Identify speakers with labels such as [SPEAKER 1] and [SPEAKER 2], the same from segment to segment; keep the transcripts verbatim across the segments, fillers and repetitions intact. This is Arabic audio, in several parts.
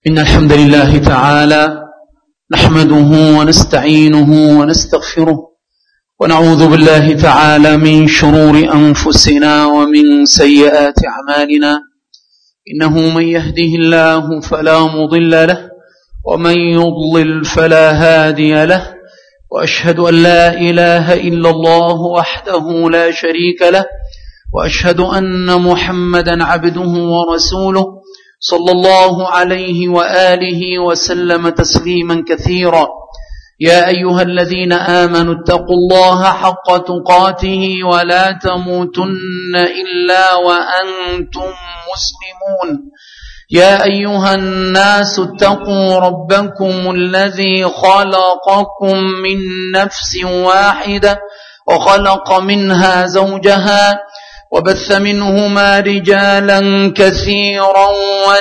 [SPEAKER 1] إن الحمد لله تعالى نحمده ونستعينه ونستغفره ونعوذ بالله تعالى من شرور أنفسنا ومن سيئات أعمالنا. إنه من يهده الله فلا مضل له ومن يضلل فلا هادي له، وأشهد أن لا إله إلا الله وحده لا شريك له، وأشهد أن محمدا عبده ورسوله صلى الله عليه وآله وسلم تسليما كثيرا. يا أيها الذين آمنوا اتقوا الله حق تقاته ولا تموتن إلا وأنتم مسلمون. يا أيها الناس اتقوا ربكم الذي خلقكم من نفس واحدة وخلق منها زوجها وبث منهما رجالا كثيرا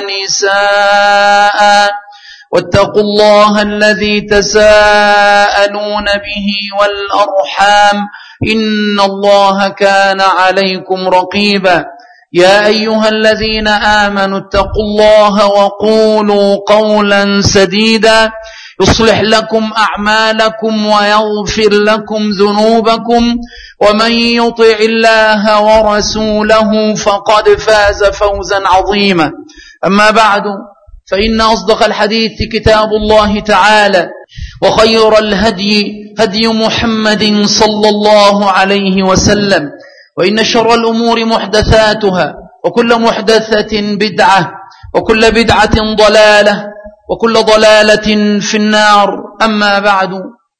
[SPEAKER 1] ونساء، واتقوا الله الذي تساءلون به والأرحام إن الله كان عليكم رقيبا. يا أيها الذين آمنوا اتقوا الله وقولوا قولا سديدا يصلح لكم أعمالكم ويغفر لكم ذنوبكم، ومن يطع الله ورسوله فقد فاز فوزا عظيما. أما بعد، فإن أصدق الحديث كتاب الله تعالى، وخير الهدي هدي محمد صلى الله عليه وسلم، وإن شر الأمور محدثاتها، وكل محدثة بدعة، وكل بدعة ضلالة، وكل ضلالة في النار. أما بعد،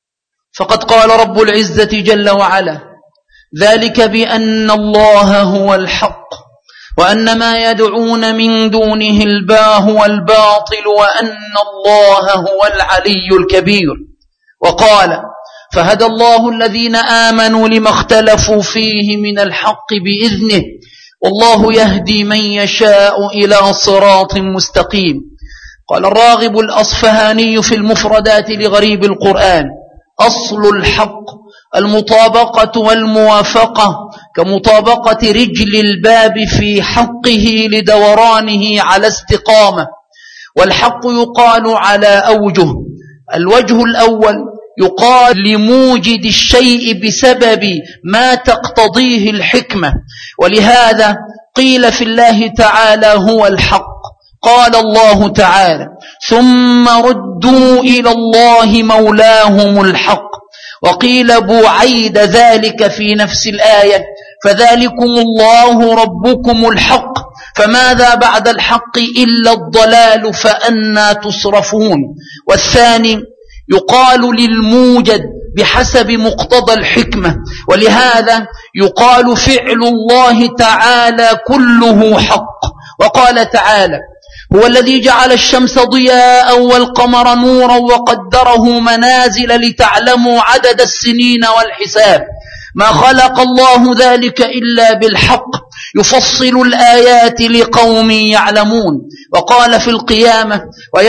[SPEAKER 1] فقد قال رب العزة جل وعلا: ذلك بأن الله هو الحق وأن ما يدعون من دونه الباه والباطل وأن الله هو العلي الكبير. وقال: فهدى الله الذين آمنوا لما اختلفوا فيه من الحق بإذنه والله يهدي من يشاء إلى صراط مستقيم. قال الراغب الأصفهاني في المفردات لغريب القرآن: أصل الحق المطابقة والموافقة، كمطابقة رجل الباب في حقه لدورانه على استقامة. والحق يقال على أوجه: الوجه الأول يقال لموجد الشيء بسبب ما تقتضيه الحكمة، ولهذا قيل في الله تعالى هو الحق. قال الله تعالى: ثم ردوا إلى الله مولاهم الحق. وقيل بوعيد ذلك في نفس الآية: فذلكم الله ربكم الحق، فماذا بعد الحق إلا الضلال فأنى تصرفون. والثاني يقال للموجد بحسب مقتضى الحكمة، ولهذا يقال فعل الله تعالى كله حق. وقال تعالى: هو الذي جعل الشمس ضياء والقمر نورا وقدره منازل لتعلموا عدد السنين والحساب، ما خلق الله ذلك إلا بالحق يفصل الآيات لقوم يعلمون. وقال في القيامة: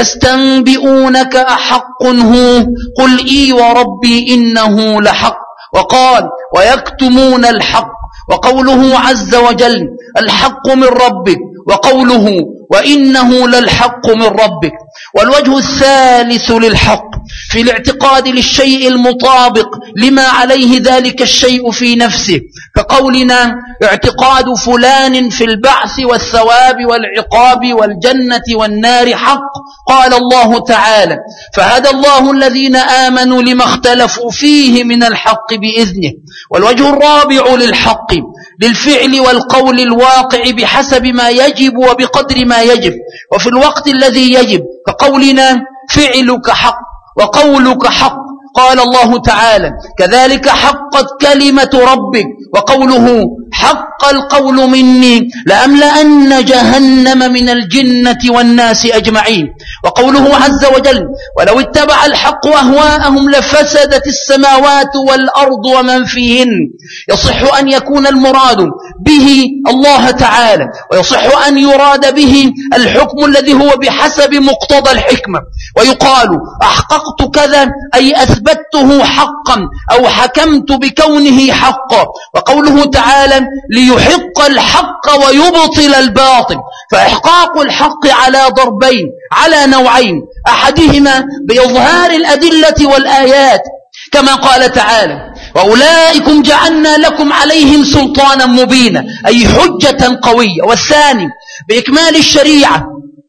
[SPEAKER 1] ويستنبئونك أحق هو قل إي وربي إنه لحق. وقال: ويكتمون الحق. وقوله عز وجل: الحق من ربك، وقوله: وإنه للحق من ربك. والوجه الثالث للحق في الاعتقاد للشيء المطابق لما عليه ذلك الشيء في نفسه، كقولنا: اعتقاد فلان في البعث والثواب والعقاب والجنة والنار حق. قال الله تعالى: فهدى الله الذين آمنوا لما اختلفوا فيه من الحق بإذنه. والوجه الرابع للحق للفعل والقول الواقع بحسب ما يجب وبقدر ما يجب وفي الوقت الذي يجب، كقولنا: فعلك حق وقولك حق. قال الله تعالى: كذلك حقت كلمة ربك. وقوله: حق القول مني لأملأن جهنم من الجنة والناس أجمعين. وقوله عز وجل: ولو اتبع الحق أهواءهم لفسدت السماوات والأرض ومن فيهن. يصح أن يكون المراد به الله تعالى، ويصح أن يراد به الحكم الذي هو بحسب مقتضى الحكمة. ويقال: أحققت كذا أي أثبته حقا أو حكمت بكونه حقا. وقوله تعالى: ليحق الحق ويبطل الباطل، فإحقاق الحق على ضربين، على نوعين، أحدهما بإظهار الأدلة والآيات كما قال تعالى: وأولئكم جعلنا لكم عليهم سلطانا مبينا، أي حجة قوية. والثاني بإكمال الشريعة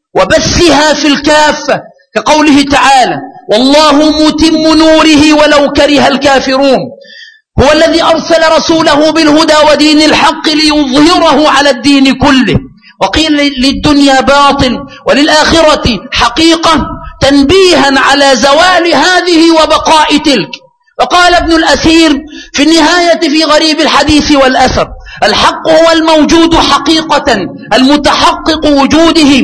[SPEAKER 1] وبثها في الكافة كقوله تعالى: والله متم نوره ولو كره الكافرون. هو الذي أرسل رسوله بالهدى ودين الحق ليظهره على الدين كله. وقيل للدنيا باطل وللآخرة حقيقة، تنبيها على زوال هذه وبقاء تلك. وقال ابن الأثير في النهاية في غريب الحديث والأثر: الحق هو الموجود حقيقة المتحقق وجوده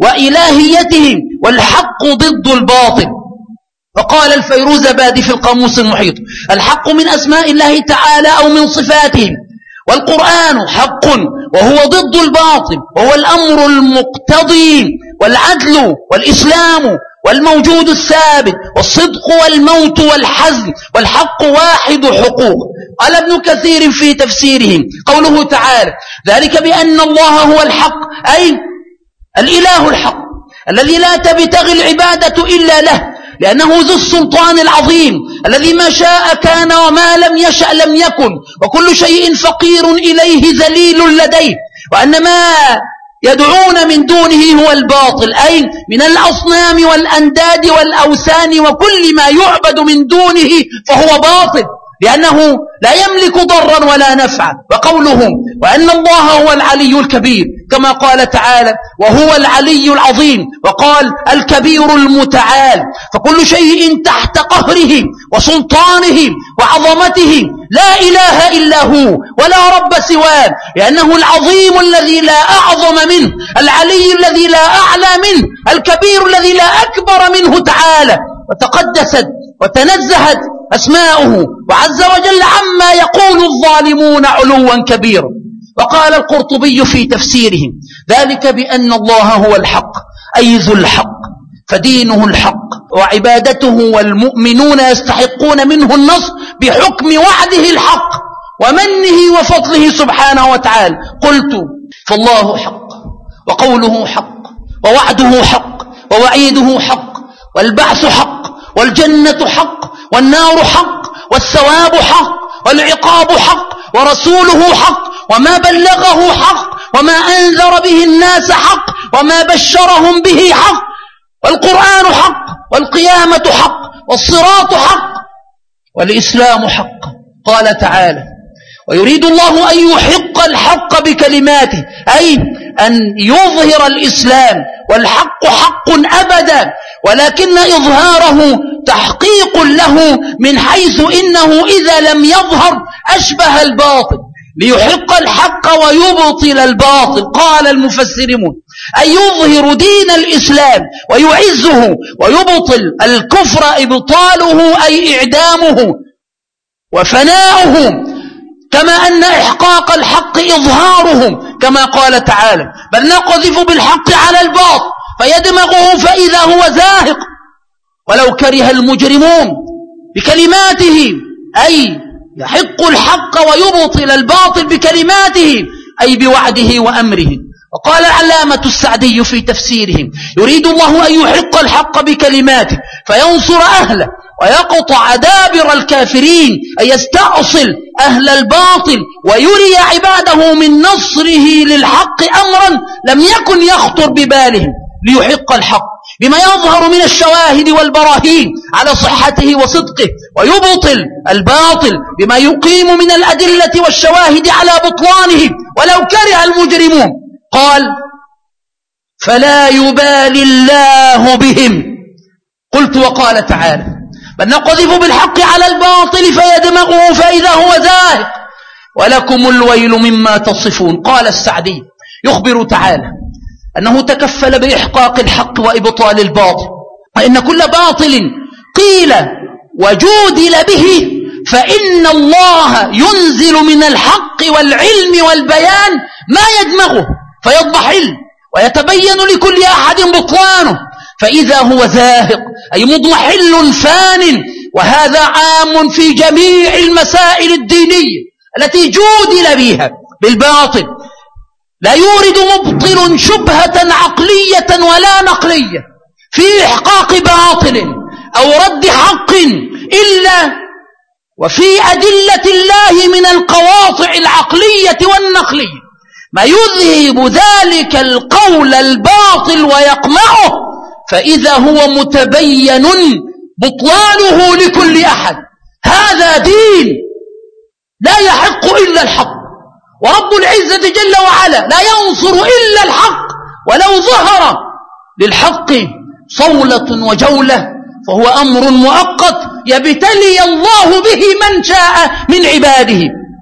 [SPEAKER 1] وإلهيته، والحق ضد الباطل. وقال الفيروزبادي في القاموس المحيط: الحق من أسماء الله تعالى أو من صفاته، والقرآن حق وهو ضد الباطل، وهو الأمر المقتضي والعدل والإسلام والموجود الثابت والصدق والموت والحزن، والحق واحد حقوق. قال ابن كثير في تفسيره قوله تعالى: ذلك بأن الله هو الحق، أي الإله الحق الذي لا تبتغي العبادة إلا له، لأنه ذو السلطان العظيم الذي ما شاء كان وما لم يشأ لم يكن، وكل شيء فقير إليه ذليل لديه، وأن ما يدعون من دونه هو الباطل، أي من الأصنام والأنداد والأوثان وكل ما يعبد من دونه فهو باطل، لأنه لا يملك ضرا ولا نفعا. وقولهم: وأن الله هو العلي الكبير، كما قال تعالى: وهو العلي العظيم، وقال: الكبير المتعال. فكل شيء تحت قهره وسلطانه وعظمته، لا إله إلا هو ولا رب سواه، لأنه العظيم الذي لا أعظم منه، العلي الذي لا أعلى منه، الكبير الذي لا أكبر منه تعالى، وتقدست وتنزهت أسماؤه وعز وجل عما يقول الظالمون علوا كبيرا. وقال القرطبي في تفسيره: ذلك بأن الله هو الحق، أي ذو الحق، فدينه الحق وعبادته، والمؤمنون يستحقون منه النصر بحكم وعده الحق ومنه وفضله سبحانه وتعالى. قلت: فالله حق، وقوله حق، ووعده حق، ووعيده حق، والبعث حق، والجنة حق، والنار حق، والثواب حق، والعقاب حق، ورسوله حق، وما بلغه حق، وما أنذر به الناس حق، وما بشرهم به حق، والقرآن حق، والقيامة حق، والصراط حق، والإسلام حق. قال تعالى: ويريد الله أن يحق الحق بكلماته، أي أن يظهر الإسلام، والحق حق أبدا، ولكن إظهاره تحقيق له، من حيث إنه إذا لم يظهر أشبه الباطل، ليحق الحق ويبطل الباطل. قال المفسرون: أن يظهر دين الإسلام ويعزه، ويبطل الكفر إبطاله، أي إعدامه وفناؤه، كما أن إحقاق الحق إظهاره، كما قال تعالى: بل نقذف بالحق على الباطل فيدمغه فإذا هو زاهق ولو كره المجرمون، بكلماته، أي يحق الحق ويبطل الباطل بكلماته، أي بوعده وأمره. وقال العلامة السعدي في تفسيره: يريد الله أن يحق الحق بكلماته فينصر أهله ويقطع دابر الكافرين، أي يستأصل أهل الباطل ويري عباده من نصره للحق أمرا لم يكن يخطر ببالهم، ليحق الحق بما يظهر من الشواهد والبراهين على صحته وصدقه، ويبطل الباطل بما يقيم من الأدلة والشواهد على بطلانه ولو كره المجرمون. قال: فلا يبالي الله بهم. قلت: وقال تعالى: بل نقذف بالحق على الباطل فيدمغه فإذا هو زاهق ولكم الويل مما تصفون. قال السعدي: يخبر تعالى أنه تكفل بإحقاق الحق وإبطال الباطل، وإن كل باطل قيل وجودل به فإن الله ينزل من الحق والعلم والبيان ما يدمغه فيضمحل ويتبين لكل أحد بطلانه، فإذا هو زاهق أي مضمحل فان. وهذا عام في جميع المسائل الدينية التي جودل بها بالباطل، لا يورد مبطل شبهة عقلية ولا نقلية في إحقاق باطل أو رد حق إلا وفي أدلة الله من القواطع العقلية والنقلية ما يذهب ذلك القول الباطل ويقمعه، فإذا هو متبين بطلانه لكل أحد. هذا دين لا يحق إلا الحق، ورب العزة جل وعلا لا ينصر إلا الحق، ولو ظهر للحق صولة وجولة فهو أمر مؤقت يبتلي الله به من شاء من عباده.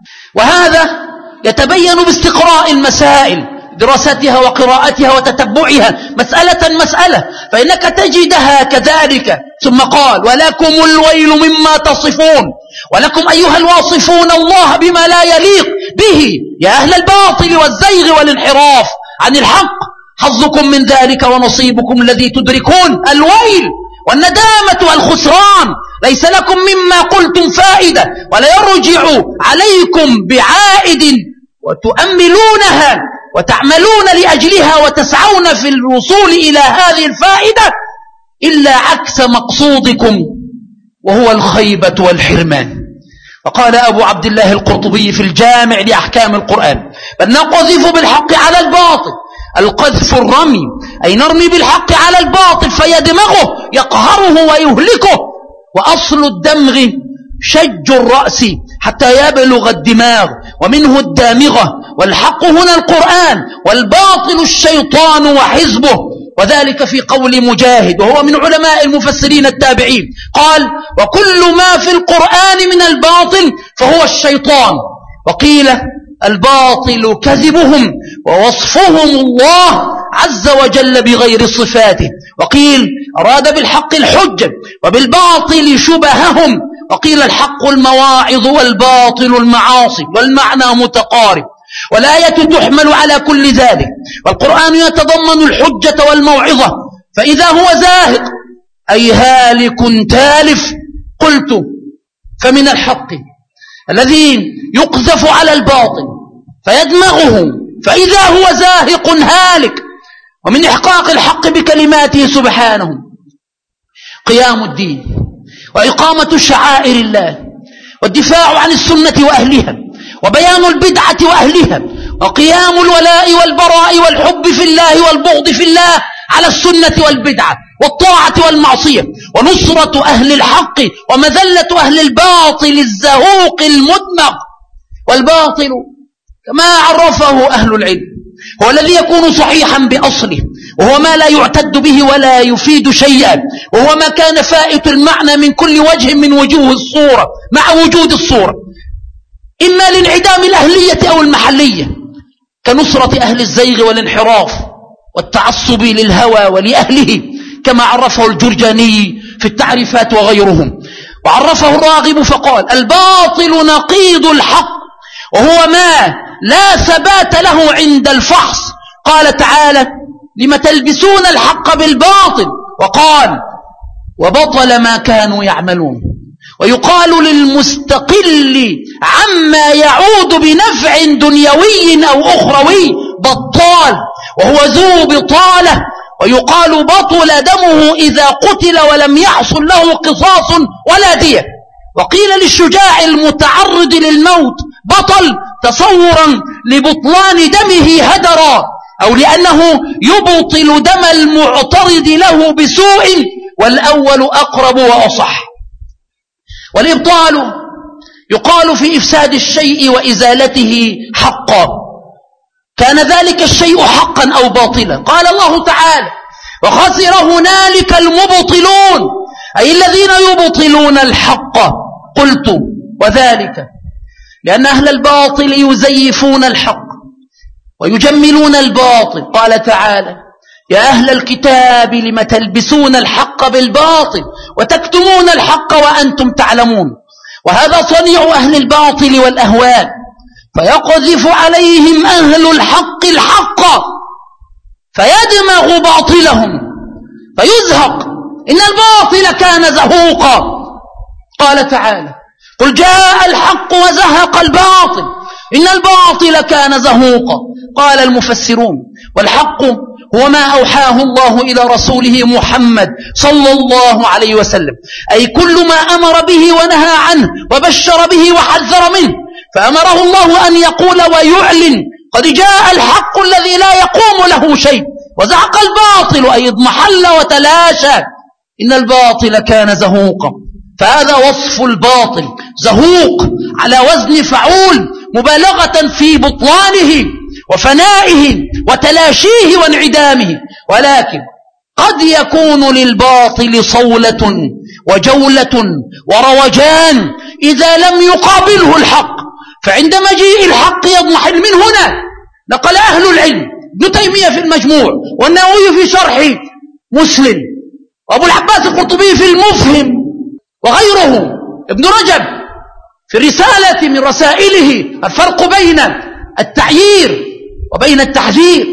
[SPEAKER 1] وهذا يتبين باستقراء المسائل، دراستها وقراءتها وتتبعها مسألة مسألة، فإنك تجدها كذلك. ثم قال: ولكم الويل مما تصفون، ولكم أيها الواصفون الله بما لا يليق به يا أهل الباطل والزيغ والانحراف عن الحق، حظكم من ذلك ونصيبكم الذي تدركون. الويل والندامة والخسران ليس لكم مما قلتم فائدة، ولا يرجع عليكم بعائد وتؤملونها وتعملون لأجلها وتسعون في الوصول إلى هذه الفائدة إلا عكس مقصودكم، وهو الخيبة والحرمان. وقال أبو عبد الله القرطبي في الجامع لأحكام القرآن: بل نقذف بالحق على الباطل. القذف الرمي، أي نرمي بالحق على الباطل فيدمغه يقهره ويهلكه. وأصل الدمغ شج الرأس حتى يبلغ الدماغ، ومنه الدامغة. والحق هنا القرآن، والباطل الشيطان وحزبه. وذلك في قول مجاهد وهو من علماء المفسرين التابعين، قال: وكل ما في القرآن من الباطل فهو الشيطان. وقيل: الباطل كذبهم ووصفهم الله عز وجل بغير صفاته. وقيل: أراد بالحق الحجة وبالباطل شبههم. وقيل: الحق المواعظ والباطل المعاصي، والمعنى متقارب. والآية تحمل على كل ذلك، والقرآن يتضمن الحجة والموعظة. فإذا هو زاهق أي هالك تالف، قلت فمن الحق الذي يقذف على الباطل فيدمغه، فإذا هو زاهق هالك. ومن إحقاق الحق بكلماته سبحانه قيام الدين وإقامة شعائر الله، والدفاع عن السنة وأهلها، وبيان البدعة وأهلها، وقيام الولاء والبراء والحب في الله والبغض في الله على السنة والبدعة والطاعة والمعصية، ونصرة أهل الحق ومذلة أهل الباطل الزهوق المدمغ. والباطل كما عرفه أهل العلم هو الذي يكون صحيحا بأصله، وهو ما لا يعتد به ولا يفيد شيئا، وهو ما كان فائت المعنى من كل وجه من وجوه الصورة مع وجود الصورة، إما لانعدام الأهلية أو المحلية، كنصرة أهل الزيغ والانحراف والتعصب للهوى ولأهله، كما عرفه الجرجاني في التعريفات وغيرهم. وعرفه الراغب فقال: الباطل نقيض الحق، وهو ما لا ثبات له عند الفحص. قال تعالى: لم تلبسون الحق بالباطل، وقال: وبطل ما كانوا يعملون. ويقال للمستقل عما يعود بنفع دنيوي أو أخروي بطال، وهو ذو بطالة. ويقال: بطل دمه إذا قتل ولم يحصل له قصاص ولا دية. وقيل للشجاع المتعرض للموت بطل تصورا لبطلان دمه هدرا، أو لأنه يبطل دم المعترض له بسوء، والأول أقرب وأصح. والإبطال يقال في إفساد الشيء وإزالته حقا، كان ذلك الشيء حقا أو باطلا. قال الله تعالى: وخسر هنالك المبطلون، أي الذين يبطلون الحق. قلت: وذلك لأن أهل الباطل يزيفون الحق ويجملون الباطل. قال تعالى: يا أهل الكتاب لم تلبسون الحق بالباطل وتكتمون الحق وأنتم تعلمون. وهذا صنيع أهل الباطل والأهواء، فيقذف عليهم أهل الحق الحق فيدمغ باطلهم فيزهق. إن الباطل كان زهوقا. قال تعالى: قل جاء الحق وزهق الباطل إن الباطل كان زهوقا. قال المفسرون: والحق هو ما أوحاه الله إلى رسوله محمد صلى الله عليه وسلم، أي كل ما أمر به ونهى عنه وبشر به وحذر منه، فأمره الله أن يقول ويعلن: قد جاء الحق الذي لا يقوم له شيء، وزهق الباطل أي اضمحل وتلاشى. إن الباطل كان زهوقا، فهذا وصف الباطل، زهوق على وزن فعول، مبالغة في بطلانه وفنائه وتلاشيه وانعدامه. ولكن قد يكون للباطل صولة وجولة وروجان إذا لم يقابله الحق، فعند مجيء الحق يضمحل. من هنا نقل أهل العلم ابن تيمية في المجموع، والنووي في شرح مسلم، وأبو العباس القرطبي في المفهم، وغيره ابن رجب في الرسالة من رسائله، الفرق بين التعيير وبين التحذير،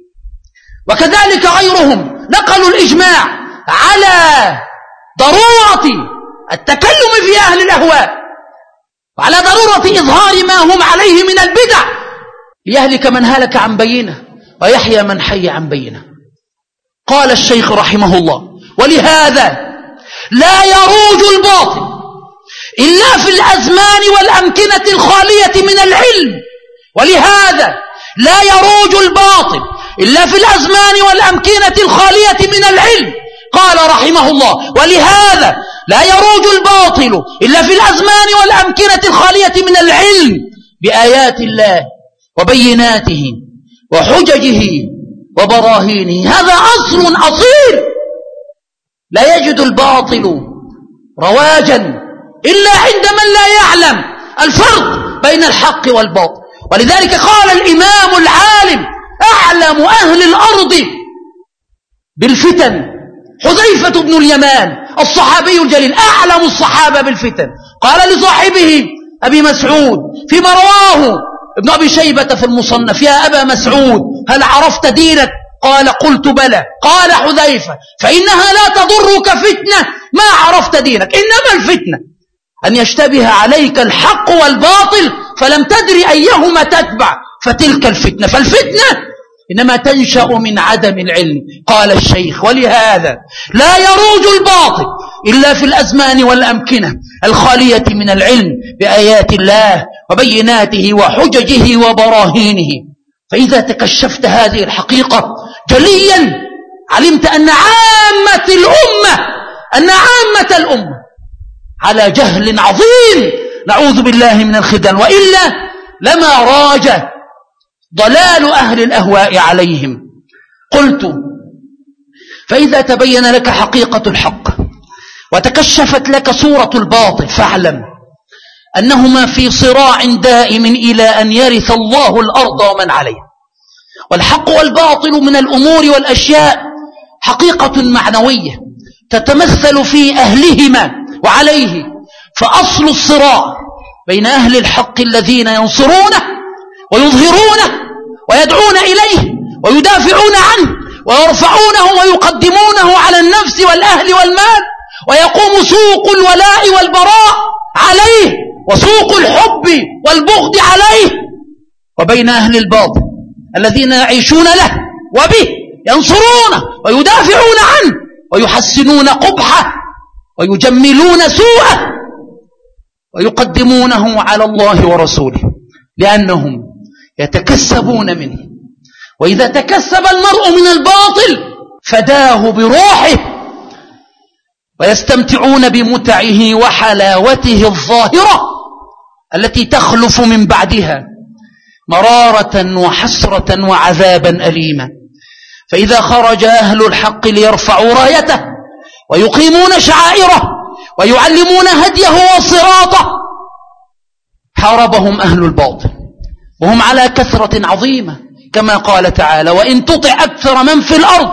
[SPEAKER 1] وكذلك غيرهم نقلوا الإجماع على ضرورة التكلم في أهل الأهواء، وعلى ضرورة إظهار ما هم عليه من البدع، ليهلك من هلك عن بينه ويحيى من حي عن بينه. قال الشيخ رحمه الله: ولهذا لا يروج الباطل إلا في الأزمان والأمكنة الخالية من العلم. ولهذا لا يروج الباطل إلا في الأزمان والأمكنة الخالية من العلم. قال رحمه الله: ولهذا لا يروج الباطل إلا في الأزمان والأمكنة الخالية من العلم بآيات الله وبيناته وحججه وبراهينه. هذا أصل أصيل، لا يجد الباطل رواجا إلا عند من لا يعلم الفرق بين الحق والباطل. ولذلك قال الإمام العالم أعلم أهل الأرض بالفتن حذيفة بن اليمان الصحابي الجليل، أعلم الصحابة بالفتن. قال لصاحبه أبي مسعود فيما رواه ابن أبي شيبة في المصنف: يا أبا مسعود هل عرفت دينك؟ قال: قلت بلى. قال حذيفة: فإنها لا تضرك فتنة ما عرفت دينك، إنما الفتنة أن يشتبه عليك الحق والباطل فلم تدري أيهما تتبع، فتلك الفتنة. فالفتنة إنما تنشأ من عدم العلم. قال الشيخ: ولهذا لا يروج الباطل إلا في الأزمان والأمكنة الخالية من العلم بآيات الله وبيناته وحججه وبراهينه. فإذا تكشفت هذه الحقيقة جليا علمت أن عامة الأمة أن عامة الأمة على جهل عظيم، نعوذ بالله من الخذلان، وإلا لما راج ضلال أهل الأهواء عليهم. قلت: فإذا تبين لك حقيقة الحق وتكشفت لك صورة الباطل فاعلم أنهما في صراع دائم إلى أن يرث الله الأرض ومن عليها. والحق والباطل من الأمور والأشياء حقيقة معنوية تتمثل في أهلهما وعليه. فأصل الصراع بين أهل الحق الذين ينصرونه ويظهرونه ويدعون إليه ويدافعون عنه ويرفعونه ويقدمونه على النفس والأهل والمال، ويقوم سوق الولاء والبراء عليه وسوق الحب والبغض عليه، وبين أهل الباطل الذين يعيشون له وبه ينصرونه ويدافعون عنه ويحسنون قبحه ويجملون سوءه ويقدمونه على الله ورسوله، لأنهم يتكسبون منه. وإذا تكسب المرء من الباطل فداه بروحه، ويستمتعون بمتعه وحلاوته الظاهرة التي تخلف من بعدها مرارة وحسرة وعذابا أليما. فإذا خرج أهل الحق ليرفعوا رايته ويقيمون شعائره ويعلمون هديه وصراطه حاربهم أهل الباطل، وهم على كثرة عظيمة، كما قال تعالى: وإن تطع أكثر من في الأرض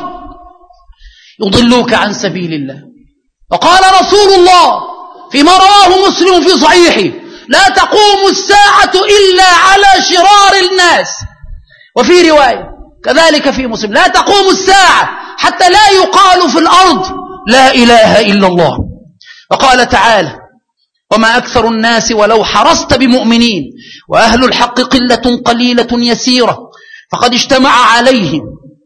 [SPEAKER 1] يضلوك عن سبيل الله. وقال رسول الله فيما رواه مسلم في صحيحه: لا تقوم الساعة إلا على شرار الناس. وفي رواية كذلك في مسلم: لا تقوم الساعة حتى لا يقال في الأرض لا إله إلا الله. وقال تعالى: وما أكثر الناس ولو حرصت بمؤمنين، وأهل الحق قلة قليلة يسيرة، فقد اجتمع عليهم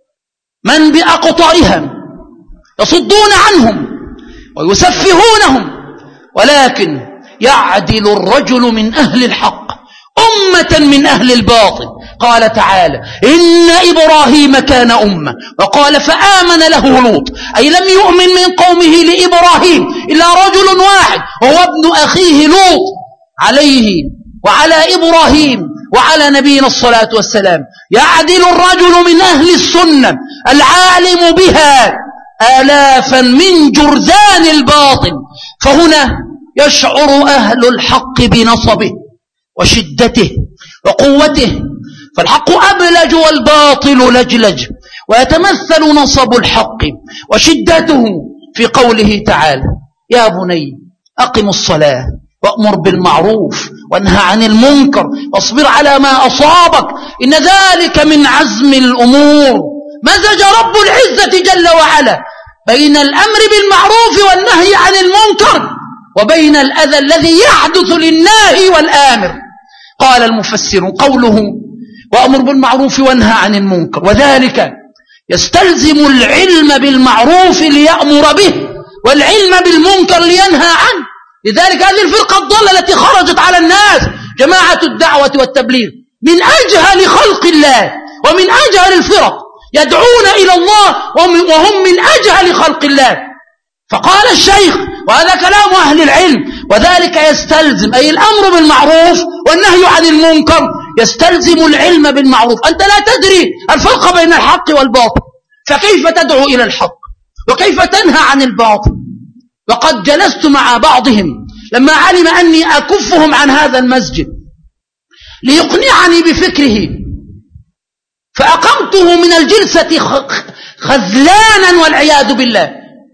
[SPEAKER 1] من بأقطارها يصدون عنهم ويسفهونهم، ولكن يعدل الرجل من أهل الحق أمة من أهل الباطل. قال تعالى: إن إبراهيم كان أمة، وقال فآمن له لوط، أي لم يؤمن من قومه لإبراهيم إلا رجل واحد وهو ابن أخيه لوط عليه وعلى إبراهيم وعلى نبينا الصلاة والسلام. يعدل الرجل من أهل السنة العالم بها آلافا من جرذان الباطل. فهنا يشعر أهل الحق بنصبه وشدته وقوته، فالحق أبلج والباطل لجلج، ويتمثل نصب الحق وشدته في قوله تعالى: يا بني أقم الصلاة وأمر بالمعروف وانهى عن المنكر واصبر على ما أصابك إن ذلك من عزم الأمور. مزج رب العزة جل وعلا بين الأمر بالمعروف والنهي عن المنكر وبين الأذى الذي يحدث للناهي والآمر. قال المفسر: قوله وأمر بالمعروف وانهى عن المنكر، وذلك يستلزم العلم بالمعروف ليأمر به والعلم بالمنكر لينهى عنه. لذلك هذه الفرقة الضالة التي خرجت على الناس جماعة الدعوة والتبليغ من أجهل خلق الله ومن أجهل الفرق، يدعون إلى الله وهم من أجهل خلق الله. فقال الشيخ، وهذا كلام أهل العلم: وذلك يستلزم، أي الأمر بالمعروف والنهي عن المنكر يستلزم العلم بالمعروف. أنت لا تدري الفرق بين الحق والباطل، فكيف تدعو إلى الحق وكيف تنهى عن الباطل؟ وقد جلست مع بعضهم لما علم أني أكفهم عن هذا المسجد ليقنعني بفكره، فأقمته من الجلسة خذلانا والعياذ بالله.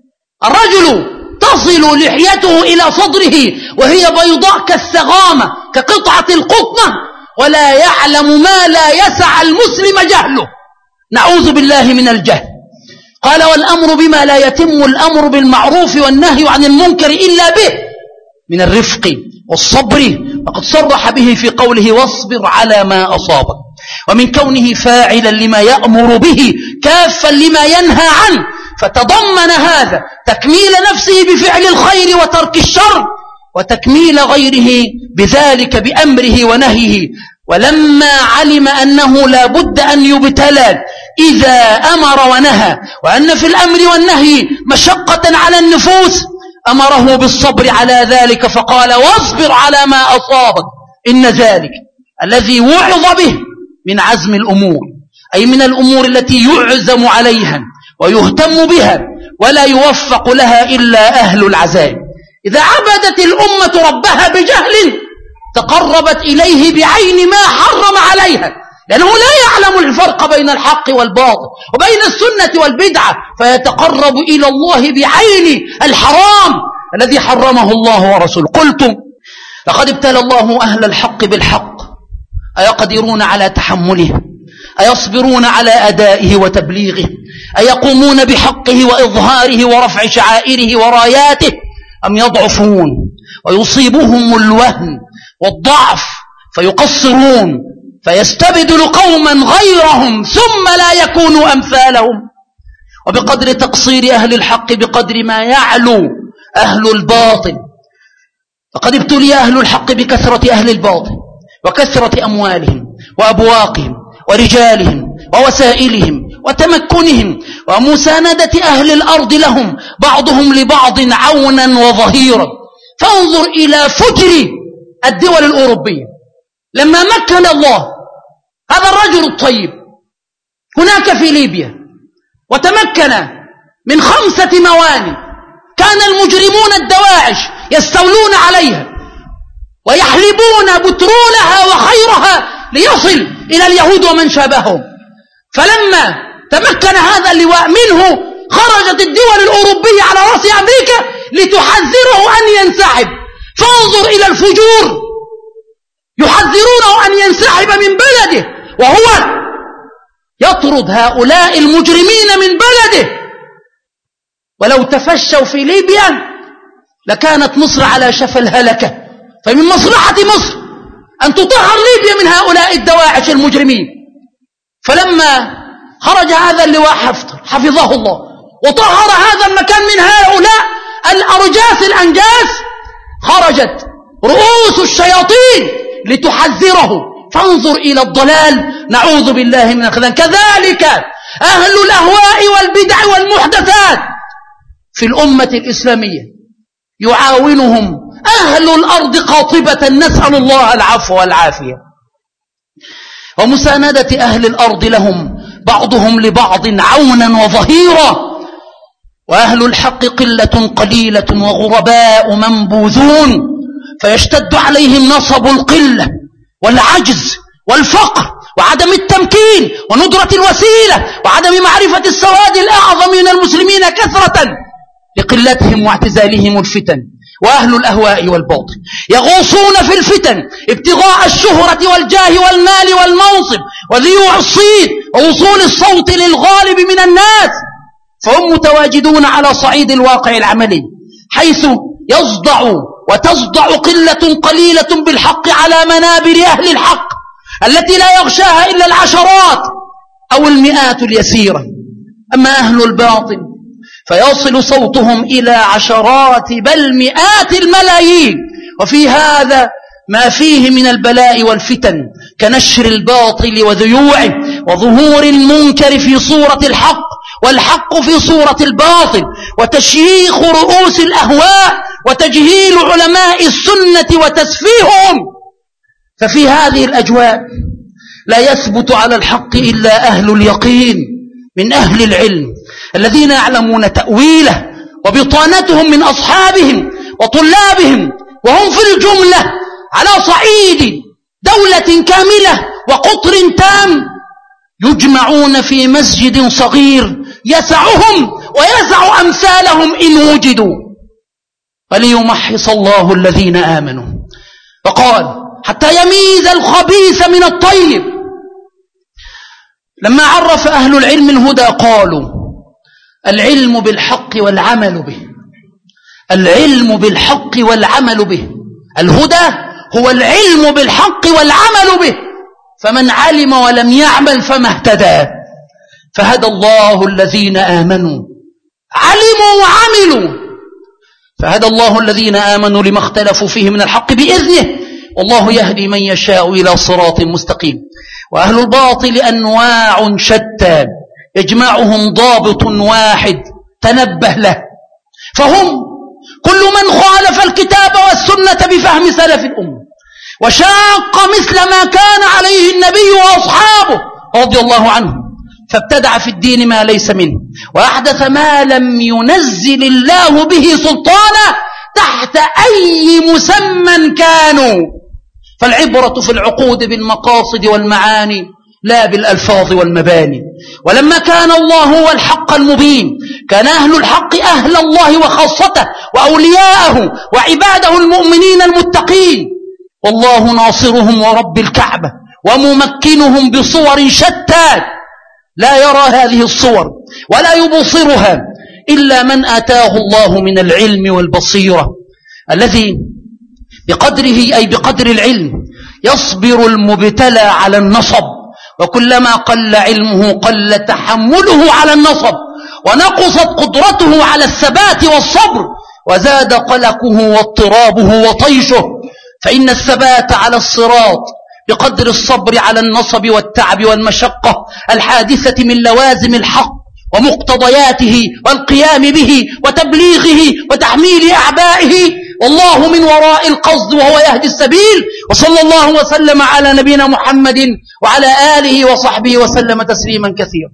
[SPEAKER 1] الرجل تصل لحيته إلى صدره وهي بيضاء كالثغامة كقطعة القطنة، ولا يعلم ما لا يسع المسلم جهله، نعوذ بالله من الجهل. قال: والأمر بما لا يتم الأمر بالمعروف والنهي عن المنكر إلا به من الرفق والصبر، وقد صرح به في قوله: واصبر على ما أصابك، ومن كونه فاعلا لما يأمر به كافا لما ينهى عنه، فتضمن هذا تكميل نفسه بفعل الخير وترك الشر، وتكميل غيره بذلك بأمره ونهيه. ولما علم أنه لا بد أن يبتلى إذا أمر ونهى، وأن في الأمر والنهي مشقة على النفوس، أمره بالصبر على ذلك، فقال: واصبر على ما أصابك إن ذلك الذي وعظ به من عزم الأمور، أي من الأمور التي يعزم عليها ويهتم بها ولا يوفق لها إلا أهل العزائم. إذا عبدت الأمة ربها بجهل تقربت إليه بعين ما حرم عليها، لأنه لا يعلم الفرق بين الحق والباطل وبين السنة والبدعة، فيتقرب إلى الله بعين الحرام الذي حرمه الله ورسوله. قلت: لقد ابتلى الله أهل الحق بالحق، أيقدرون على تحمله؟ أيصبرون على أدائه وتبليغه؟ أيقومون بحقه وإظهاره ورفع شعائره وراياته؟ أم يضعفون ويصيبهم الوهن والضعف فيقصرون فيستبدل قوما غيرهم ثم لا يكونوا أمثالهم؟ وبقدر تقصير أهل الحق بقدر ما يعلو أهل الباطل. فقد ابتلي أهل الحق بكثرة أهل الباطل وكثرة أموالهم وأبواقهم ورجالهم ووسائلهم وتمكنهم ومساندة أهل الأرض لهم بعضهم لبعض عونا وظهيرا. فانظر إلى فجر الدول الأوروبية لما مكن الله هذا الرجل الطيب هناك في ليبيا وتمكن من خمسة موانئ كان المجرمون الدواعش يستولون عليها ويحلبون بترولها وخيرها ليصل إلى اليهود ومن شابههم. فلما تمكن هذا اللواء منه خرجت الدول الأوروبية على رأس أمريكا لتحذره أن ينسحب. فانظر إلى الفجور، يحذرونه أن ينسحب من بلده وهو يطرد هؤلاء المجرمين من بلده. ولو تفشوا في ليبيا لكانت مصر على شفا الهلكة. فمن مصلحة مصر أن تطهر ليبيا من هؤلاء الدواعش المجرمين. فلما خرج هذا اللواء حفتر حفظه الله وطهر هذا المكان من هؤلاء الأرجاس الأنجاس، خرجت رؤوس الشياطين لتحذره. فانظر إلى الضلال، نعوذ بالله من الخذلان. كذلك أهل الأهواء والبدع والمحدثات في الأمة الإسلامية يعاونهم أهل الأرض قاطبة، نسأل الله العفو والعافية، ومساندة أهل الأرض لهم بعضهم لبعض عونا وظهيرا. وأهل الحق قلة قليلة وغرباء منبوذون، فيشتد عليهم نصب القلة والعجز والفقر وعدم التمكين وندرة الوسيلة وعدم معرفة السواد الأعظم من المسلمين كثرة لقلتهم واعتزالهم الفتن. وأهل الأهواء والباطل يغوصون في الفتن ابتغاء الشهرة والجاه والمال والمنصب وذيوع الصيت ووصول الصوت للغالب من الناس، فهم متواجدون على صعيد الواقع العملي، حيث يصدع وتصدع قلة قليلة بالحق على منابر أهل الحق التي لا يغشاها إلا العشرات أو المئات اليسيرة. أما أهل الباطل فيصل صوتهم إلى عشرات بل مئات الملايين. وفي هذا ما فيه من البلاء والفتن كنشر الباطل وذيوعه وظهور المنكر في صورة الحق والحق في صورة الباطل وتشييخ رؤوس الأهواء وتجهيل علماء السنة وتسفيههم. ففي هذه الأجواء لا يثبت على الحق إلا أهل اليقين من أهل العلم الذين يعلمون تأويله، وبطانتهم من أصحابهم وطلابهم، وهم في الجملة على صعيد دولة كاملة وقطر تام يجمعون في مسجد صغير يسعهم ويسع أمثالهم إن وجدوا، وليمحص الله الذين آمنوا. وقال حتى يميز الخبيث من الطيب. لما عرف أهل العلم الهدى قالوا العلم بالحق والعمل به. العلم بالحق والعمل به. الهدى هو العلم بالحق والعمل به، فمن علم ولم يعمل فما اهتدى. فهدى الله الذين آمنوا علموا وعملوا، فهدى الله الذين آمنوا لما اختلفوا فيه من الحق بإذنه، والله يهدي من يشاء إلى صراط مستقيم. وأهل الباطل أنواع شتى يجمعهم ضابط واحد تنبه له، فهم كل من خالف الكتاب والسنة بفهم سلف الأمة وشاق مثل ما كان عليه النبي وأصحابه رضي الله عنهم، فابتدع في الدين ما ليس منه وأحدث ما لم ينزل الله به سلطانا تحت أي مسمى كانوا. فالعبرة في العقود بالمقاصد والمعاني لا بالألفاظ والمباني. ولما كان الله هو الحق المبين كان أهل الحق أهل الله وخاصته وأولياءه وعباده المؤمنين المتقين، والله ناصرهم ورب الكعبة وممكنهم بصور شتى لا يرى هذه الصور ولا يبصرها إلا من آتاه الله من العلم والبصيرة، الذي بقدره أي بقدر العلم يصبر المبتلى على النصب، وكلما قل علمه قل تحمله على النصب، ونقصت قدرته على الثبات والصبر، وزاد قلقه واضطرابه وطيشه. فإن الثبات على الصراط بقدر الصبر على النصب والتعب والمشقة الحادثة من لوازم الحق ومقتضياته والقيام به وتبليغه وتحميل أعبائه، والله من وراء القصد وهو يهدي السبيل. وصلى الله وسلم على نبينا محمد وعلى آله وصحبه وسلم تسليما كثيرا.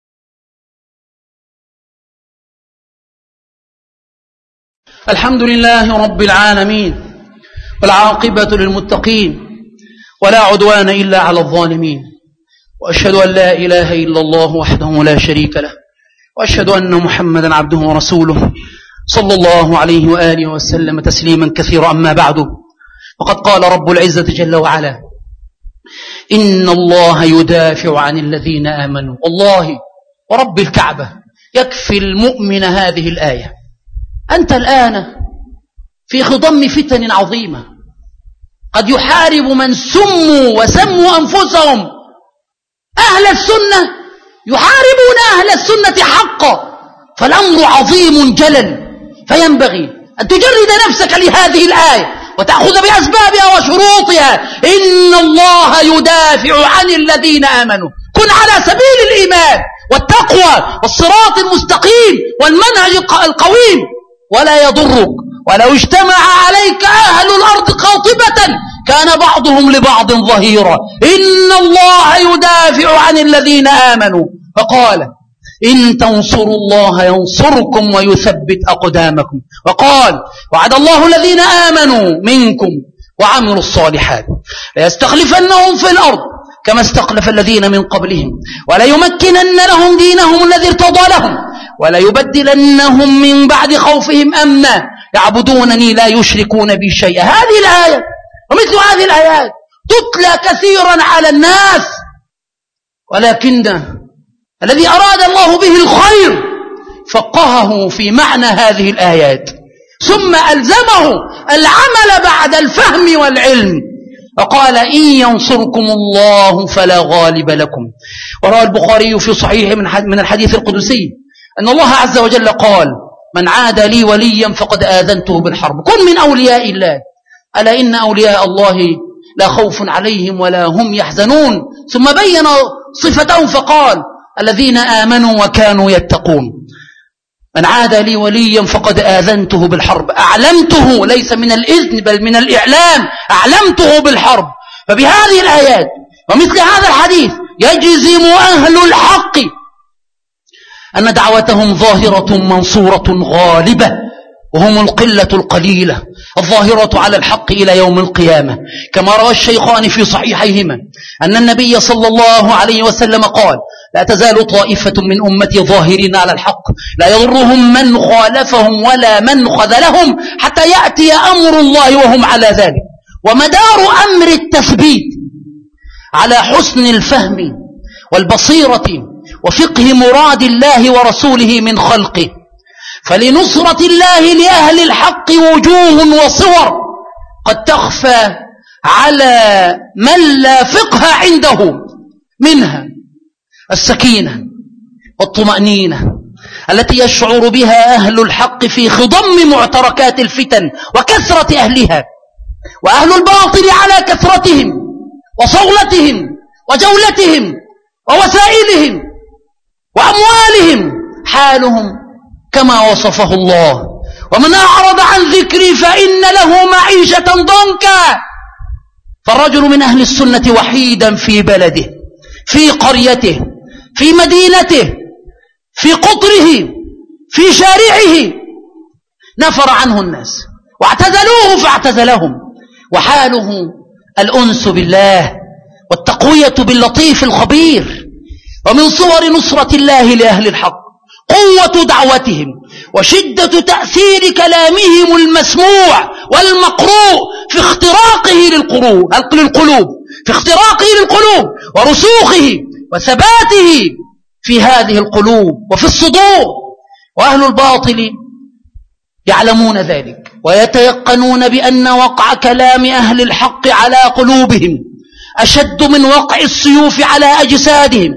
[SPEAKER 1] الحمد لله رب العالمين، والعاقبة للمتقين، ولا عدوان إلا على الظالمين، وأشهد أن لا إله إلا الله وحده لا شريك له، وأشهد أن محمدا عبده ورسوله صلى الله عليه وآله وسلم تسليما كثيرا. أما بعد، وقد قال رب العزة جل وعلا إن الله يدافع عن الذين آمنوا. والله ورب الكعبة يكفي المؤمن هذه الآية. أنت الآن في خضم فتن عظيمة، قد يحارب من سموا وسموا أنفسهم أهل السنة، يحاربون أهل السنة حقا، فالأمر عظيم جلل. فينبغي أن تجرد نفسك لهذه الآية وتأخذ بأسبابها وشروطها. إن الله يدافع عن الذين آمنوا، كن على سبيل الإيمان والتقوى والصراط المستقيم والمنهج القويم، ولا يضرك ولو اجتمع عليك أهل الأرض قاطبة كان بعضهم لبعض ظهيرا. إن الله يدافع عن الذين آمنوا، فقال إن تنصروا الله ينصركم ويثبت أقدامكم. وقال وعد الله الذين آمنوا منكم وعملوا الصالحات ليستخلفنهم في الأرض كما استخلف الذين من قبلهم وليمكنن لهم دينهم الذي ارتضى لهم وليبدلنهم من بعد خوفهم أمنا يعبدونني لا يشركون بي شيئا. هذه الآية ومثل هذه الآيات تتلى كثيرا على الناس، ولكن الذي أراد الله به الخير فقهه في معنى هذه الآيات، ثم ألزمه العمل بعد الفهم والعلم، وقال إن ينصركم الله فلا غالب لكم. وروى البخاري في صحيح من الحديث القدسي أن الله عز وجل قال من عاد لي وليا فقد آذنته بالحرب. كن من أولياء الله، ألا إن أولياء الله لا خوف عليهم ولا هم يحزنون. ثم بين صفتهم فقال الذين آمنوا وكانوا يتقون. من عاد لي وليا فقد آذنته بالحرب، أعلمته، ليس من الإذن بل من الإعلام، أعلمته بالحرب. فبهذه الآيات ومثل هذا الحديث يجزم أهل الحق أن دعوتهم ظاهرة منصورة غالبة، وهم القلة القليلة الظاهرة على الحق إلى يوم القيامة. كما روى الشيخان في صحيحيهما أن النبي صلى الله عليه وسلم قال لا تزال طائفة من أمتي ظاهرين على الحق لا يضرهم من خالفهم ولا من خذلهم حتى يأتي أمر الله وهم على ذلك. ومدار أمر التثبيت على حسن الفهم والبصيرة وفقه مراد الله ورسوله من خلقه. فلنصرة الله لأهل الحق وجوه وصور قد تخفى على من لا فقه عنده، منها السكينة والطمأنينة التي يشعر بها أهل الحق في خضم معتركات الفتن وكثرة أهلها، وأهل الباطل على كثرتهم وصولتهم وجولتهم ووسائلهم وأموالهم حالهم كما وصفه الله ومن أعرض عن ذكري فإن له معيشة ضنكا. فالرجل من أهل السنة وحيدا في بلده، في قريته، في مدينته، في قطره، في شارعه، نفر عنه الناس واعتزلوه فاعتزلهم، وحاله الأنس بالله والتقوية باللطيف الخبير. ومن صور نصرة الله لأهل الحق قوة دعوتهم وشدة تأثير كلامهم المسموع والمقروء في اختراقه للقلوب في اختراقه للقلوب ورسوخه وثباته في هذه القلوب وفي الصدور. وأهل الباطل يعلمون ذلك ويتيقنون بأن وقع كلام أهل الحق على قلوبهم أشد من وقع السيوف على أجسادهم،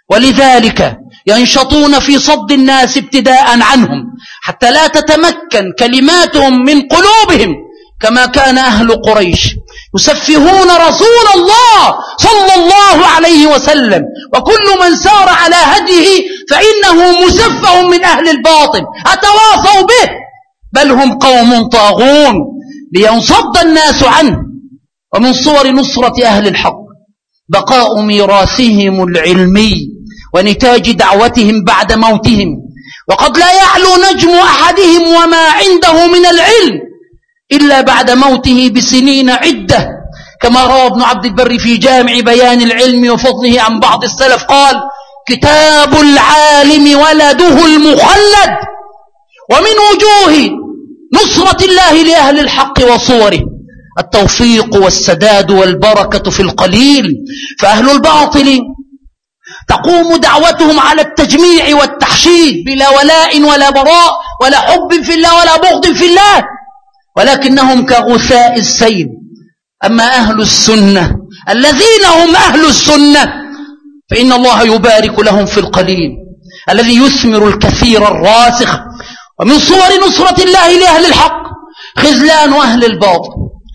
[SPEAKER 1] ولذلك ينشطون في صد الناس ابتداء عنهم حتى لا تتمكن كلماتهم من قلوبهم، كما كان أهل قريش يسفهون رسول الله صلى الله عليه وسلم، وكل من سار على هديه فإنه مسفه من أهل الباطل أتواصوا به، بل هم قوم طاغون لينصد الناس عنه. ومن صور نصرة أهل الحق بقاء ميراثهم العلمي ونتاج دعوتهم بعد موتهم، وقد لا يعلو نجم أحدهم وما عنده من العلم إلا بعد موته بسنين عدة. كما روى ابن عبد البر في جامع بيان العلم وفضله عن بعض السلف قال كتاب العالم ولده المخلد. ومن وجوه نصرة الله لأهل الحق وصوره التوفيق والسداد والبركة في القليل. فأهل الباطل تقوم دعوتهم على التجميع والتحشيد بلا ولاء ولا براء ولا حب في الله ولا بغض في الله، ولكنهم كغثاء السيل. أما أهل السنة الذين هم أهل السنة فإن الله يبارك لهم في القليل الذي يثمر الكثير الراسخ. ومن صور نصرة الله لأهل الحق خذلان أهل الباطل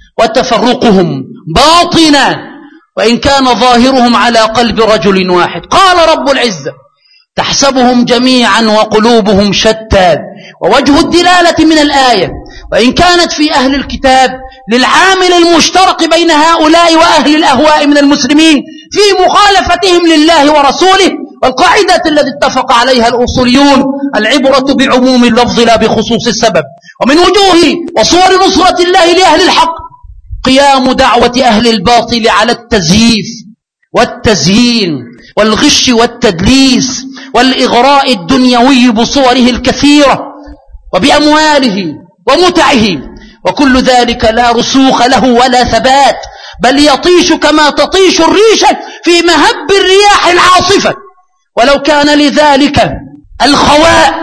[SPEAKER 1] وتفرقهم باطنا وإن كان ظاهرهم على قلب رجل واحد. قال رب العزة: تحسبهم جميعا وقلوبهم شتى. ووجه الدلالة من الآية وإن كانت في أهل الكتاب للعامل المشترك بين هؤلاء وأهل الأهواء من المسلمين في مخالفتهم لله ورسوله، والقاعدة التي اتفق عليها الأصوليون: العبرة بعموم اللفظ لا بخصوص السبب. ومن وجوه وصور نصرة الله لأهل الحق قيام دعوة أهل الباطل على التزييف والتزيين والغش والتدليس والإغراء الدنيوي بصوره الكثيرة وبأمواله ومتعه، وكل ذلك لا رسوخ له ولا ثبات، بل يطيش كما تطيش الريشة في مهب الرياح العاصفة. ولو كان لذلك الخواء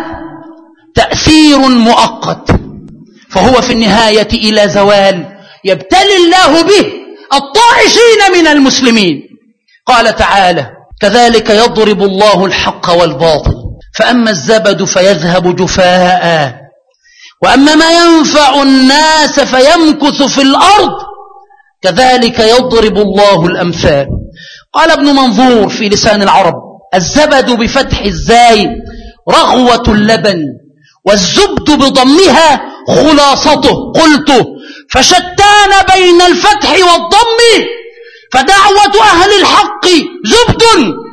[SPEAKER 1] تأثير مؤقت فهو في النهاية إلى زوال يبتلي الله به الطائشين من المسلمين. قال تعالى: كذلك يضرب الله الحق والباطل فأما الزبد فيذهب جفاء وأما ما ينفع الناس فيمكث في الأرض كذلك يضرب الله الأمثال. قال ابن منظور في لسان العرب: الزبد بفتح الزاي رغوة اللبن والزبد بضمها خلاصته. قلت: فشتان بين الفتح والضم، فدعوة أهل الحق زبد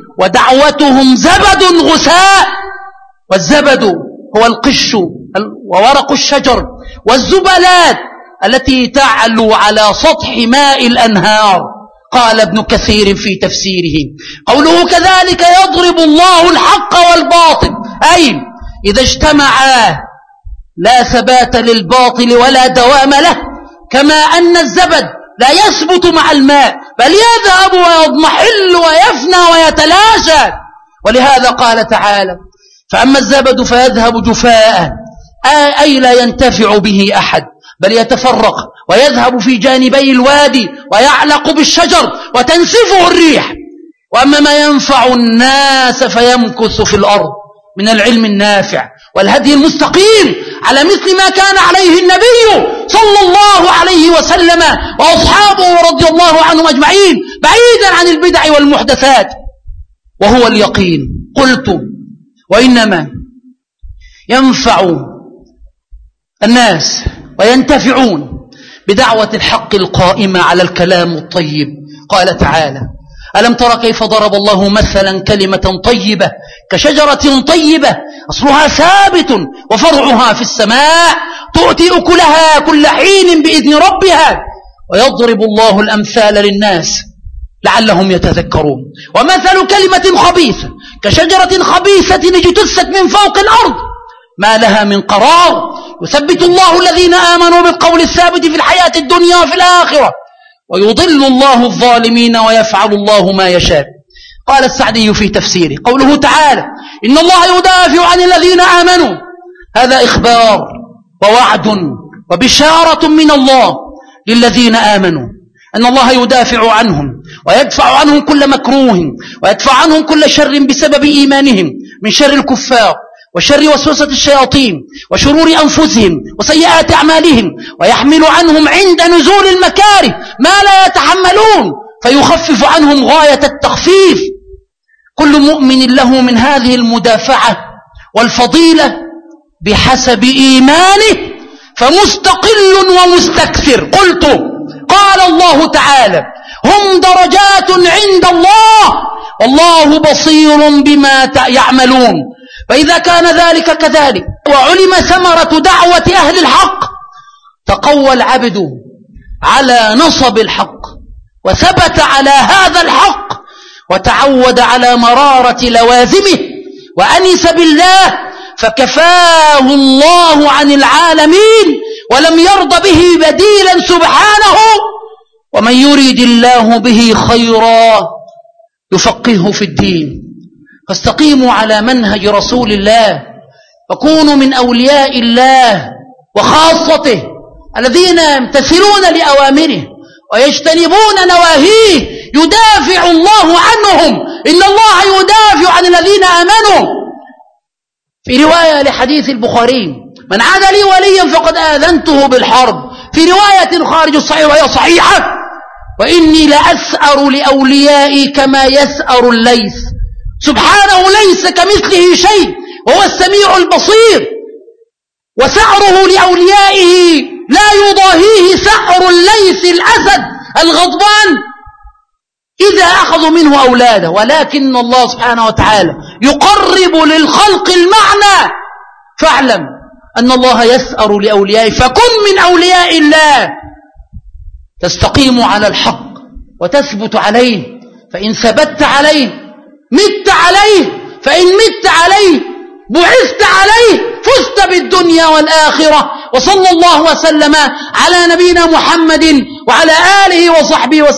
[SPEAKER 1] ودعوتهم زبد غثاء. والزبد هو القش وورق الشجر والزبلات التي تعلو على سطح ماء الأنهار. قال ابن كثير في تفسيره: قوله كذلك يضرب الله الحق والباطل، أي إذا اجتمعا لا ثبات للباطل ولا دوام له، كما أن الزبد لا يثبت مع الماء بل يذهب ويضمحل ويفنى ويتلاشى. ولهذا قال تعالى: فأما الزبد فيذهب جفاء، أي لا ينتفع به أحد بل يتفرق ويذهب في جانبي الوادي ويعلق بالشجر وتنسفه الريح. وأما ما ينفع الناس فيمكث في الأرض من العلم النافع والهدي المستقيم على مثل ما كان عليه النبي صلى الله عليه وسلم وأصحابه رضي الله عنهم أجمعين، بعيدا عن البدع والمحدثات، وهو اليقين. قلت: وإنما ينفع الناس وينتفعون بدعوة الحق القائمة على الكلام الطيب. قال تعالى: ألم تر كيف ضرب الله مثلا كلمة طيبة كشجرة طيبة أصلها ثابت وفرعها في السماء تؤتي أكلها كل حين بإذن ربها ويضرب الله الأمثال للناس لعلهم يتذكرون. ومثل كلمة خبيثة كشجرة خبيثة اجتثت من فوق الأرض ما لها من قرار يثبت الله الذين آمنوا بالقول الثابت في الحياة الدنيا وفي الآخرة ويضل الله الظالمين ويفعل الله ما يشاء. قال السعدي في تفسيره: قوله تعالى: إن الله يدافع عن الذين آمنوا، هذا إخبار ووعد وبشارة من الله للذين آمنوا أن الله يدافع عنهم ويدفع عنهم كل مكروه ويدفع عنهم كل شر بسبب إيمانهم من شر الكفار وشر وسوسة الشياطين وشرور أنفسهم وسيئات أعمالهم، ويحمل عنهم عند نزول المكاره ما لا يتحملون فيخفف عنهم غاية التخفيف. كل مؤمن له من هذه المدافعة والفضيلة بحسب إيمانه فمستقل ومستكثر. قلت: قال الله تعالى: هم درجات عند الله والله بصير بما يعملون. فإذا كان ذلك كذلك وعلم ثمرة دعوة أهل الحق تقوى العبد على نصب الحق وثبت على هذا الحق وتعود على مرارة لوازمه وأنس بالله فكفاه الله عن العالمين ولم يرض به بديلا سبحانه. ومن يريد الله به خيرا يفقهه في الدين. فاستقيموا على منهج رسول الله وكونوا من أولياء الله وخاصته الذين يمتثلون لأوامره ويجتنبون نواهيه يدافع الله عنهم. إن الله يدافع عن الذين آمنوا. في رواية لحديث البخاري: من عاد لي وليا فقد آذنته بالحرب. في رواية خارج الصحيح وهي صحيحة: وإني لأسأر لأوليائي كما يسأر الليث. سبحانه ليس كمثله شيء وهو السميع البصير، وسعره لأوليائه لا يضاهيه سعر الليث الأسد الغضبان إذا أخذوا منه أولاده. ولكن الله سبحانه وتعالى يقرب للخلق المعنى. فاعلم أن الله يسأر لأوليائه، فكن من أولياء الله تستقيم على الحق وتثبت عليه، فإن ثبت عليه مت عليه، فإن مت عليه بعثت عليه، فزت بالدنيا والآخرة. وصلى الله وسلم على نبينا محمد وعلى آله وصحبه وسلم.